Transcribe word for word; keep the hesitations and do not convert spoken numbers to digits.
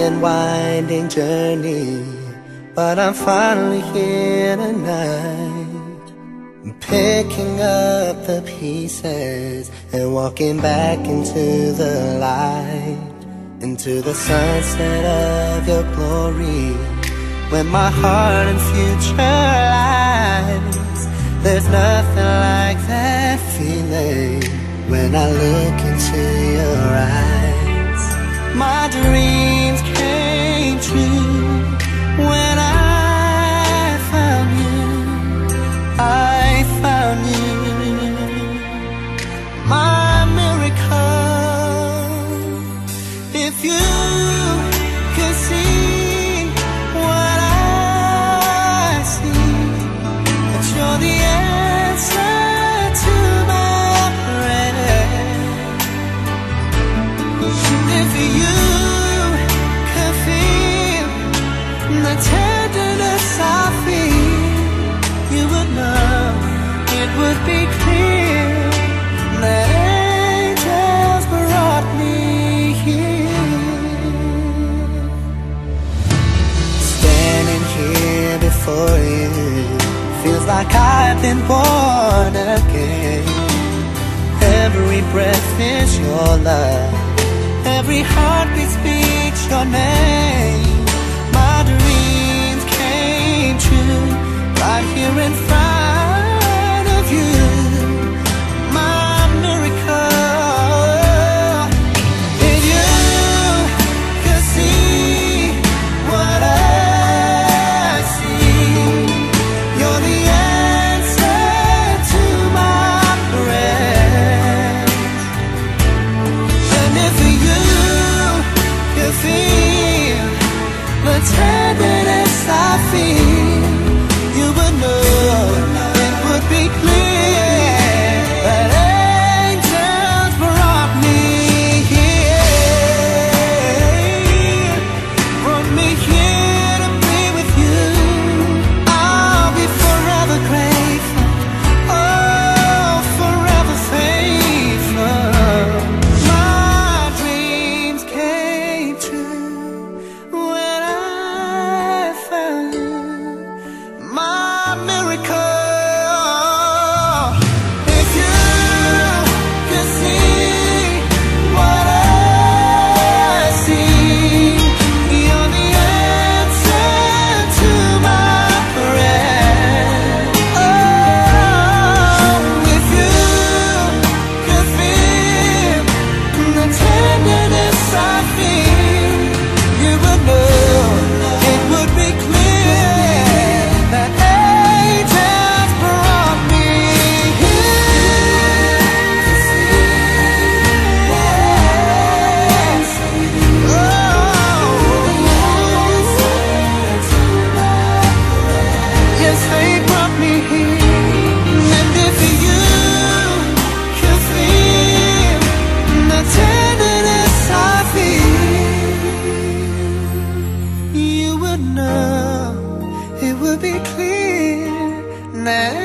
and winding journey, but I'm finally here tonight. I'm picking up the pieces and walking back into the light, into the sunset of your glory, when my heart and future lies. There's nothing like that feeling when I look into your eyes. My dreams came true when I found you. I found you, my miracle. If you could see what I see, that you're the answer to my prayer. If you could feel the tenderness I feel, you would know, it would be clear that angels brought me here. Standing here before you feels like I've been born again. Every breath is your love, every heartbeat speaks your name. My dreams came true right here in front of you, my miracle. If you could see what I see, you're the answer to my prayers. And if you could feel the tenderness I feel, you would know, it would be clear that angels brought me here, brought me here to be with you. I'll be forever grateful, oh, forever faithful. My dreams came true when I found you, my miracle. If you could see what I see, you're the answer to my prayer. Oh, if you could feel the tenderness I feel, you would know, it would be clear that angels brought me here. Oh, yes, they brought me here. And if you could feel the tenderness I feel, you would know, it would be clear that